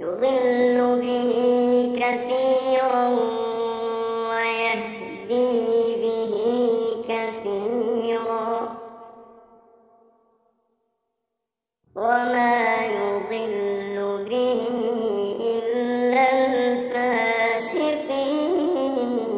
يضل به كثيرا ويهدي به كثيرا وما يضل به إلا الفاسقين.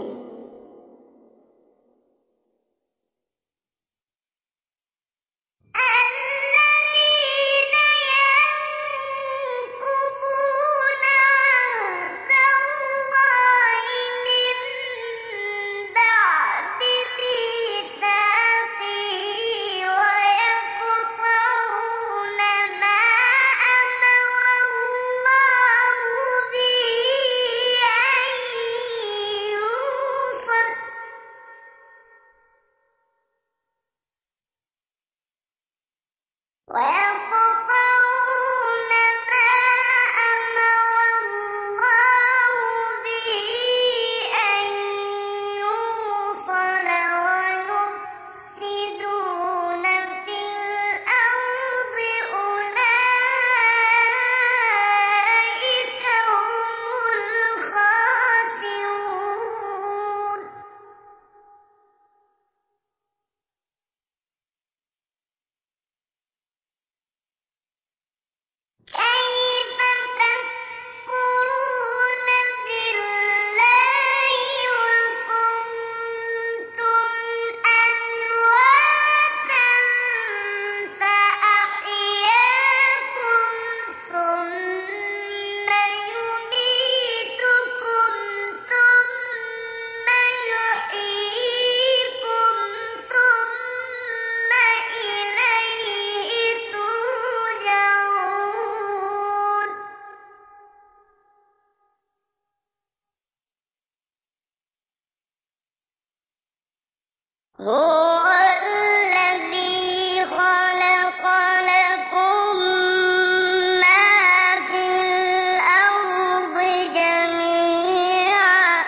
هو الذي خلق لكم ما في الأرض جميعا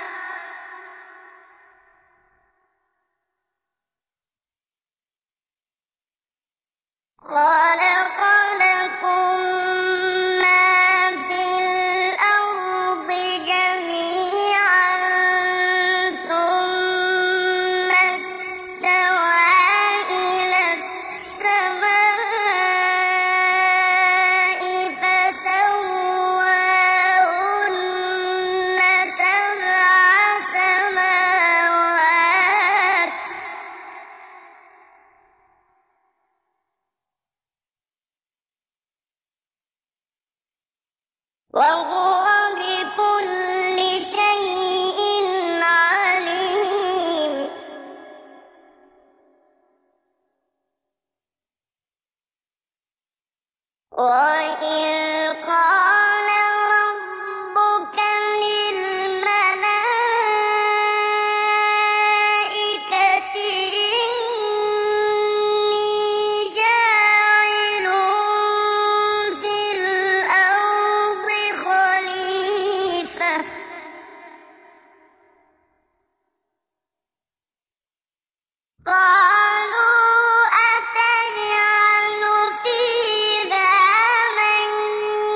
خلق لكم ما في الأرض جميعا ثم استوى إلى السماء فسواهن سبع سماوات وهو بكل شيء عليم. وإذ قال ربك للملائكة إني جاعل في الأرض خليفة قالوا أتجعل فيها من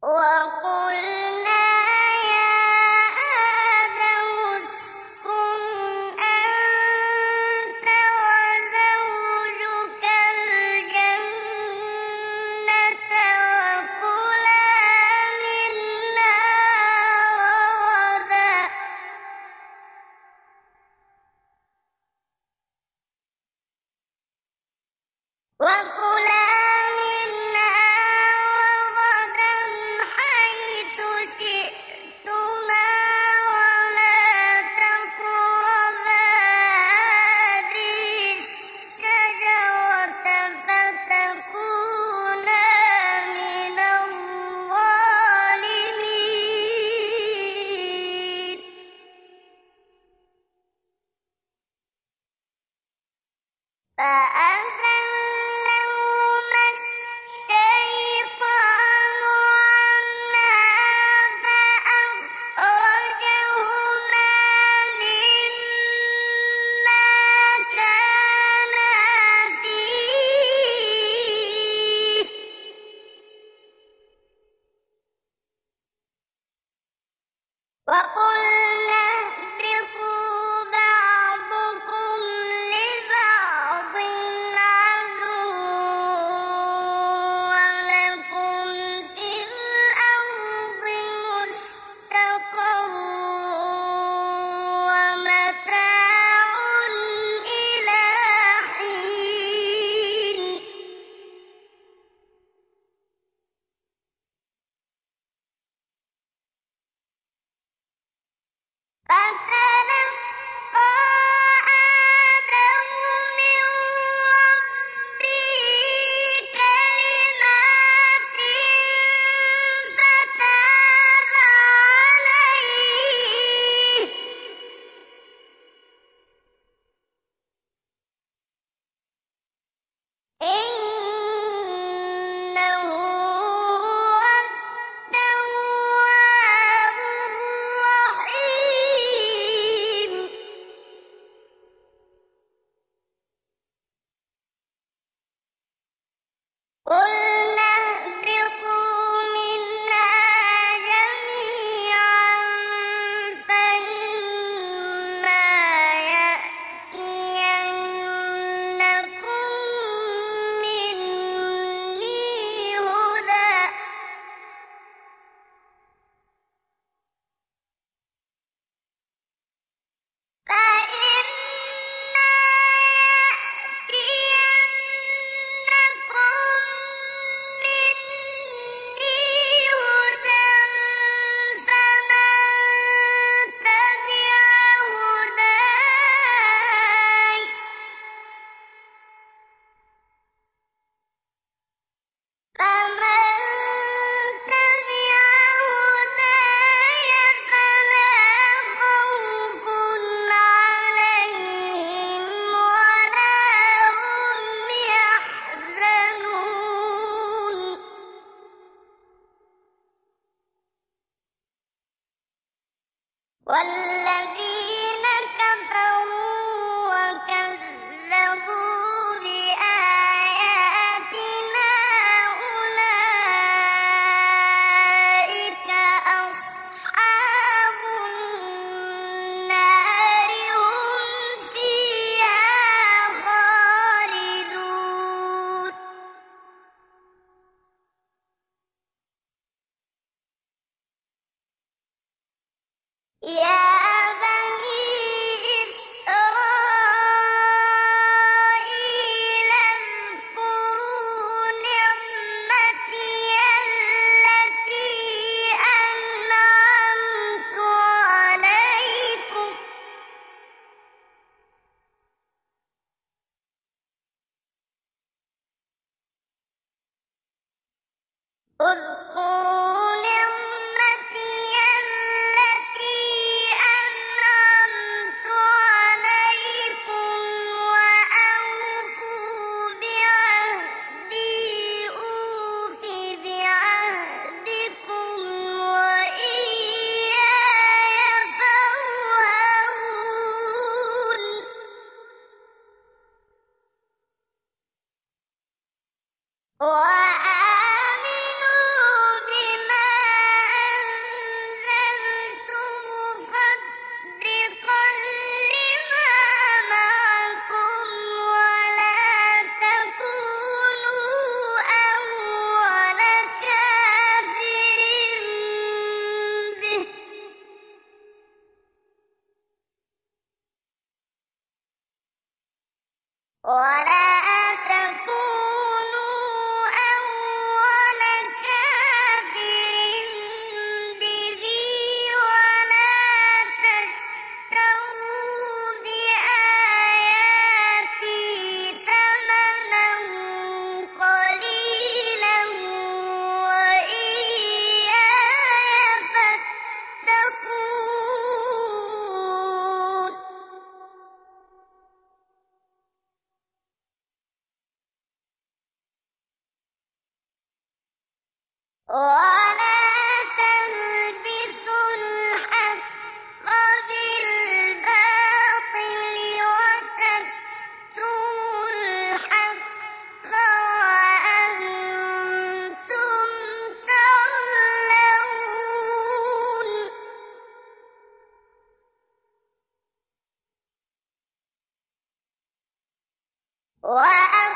وقلنا يا آدم اسكن أنت وزوجك الجنة وكلا منها رغدا حيث شئتما ولا تقربا هذه الشجرة فتكونا من الظالمين فأزلهما الشيطان عنها فأخرجهما مما كانا فيه وقلنا اهبطوا بعضكم لبعض عدو ولكم في الأرض مستقر ومتاع إلى حين فتلقى آدم من ربه كلمات فتاب عليه إنه هو التواب الرحيم قلنا اهبطوا منها جميعا فإما يأتينكم مني هدى فإما يأتينكم مني هدى فمن تبع هداي فلا خوف عليهم ولا هم يحزنون والذين كفروا وكذبوا بآياتنا أولئك أصحاب النار هم فيها خالدون يا بني إسرائيل اذكروا نعمتي التي أنعمت عليكم اذكروا نعمتي التي أنعمت عليكم وأوفوا بعهدي أوف بعهدكم وإياي فارهبون وآمنوا بما ولا تكونوا أول كافر به ولا تشتروا بآياتي ثمنا قليلا وإياي فاتقون ولا تلبسوا الحق بالباطل وتكتموا الحق وأنتم تعلمون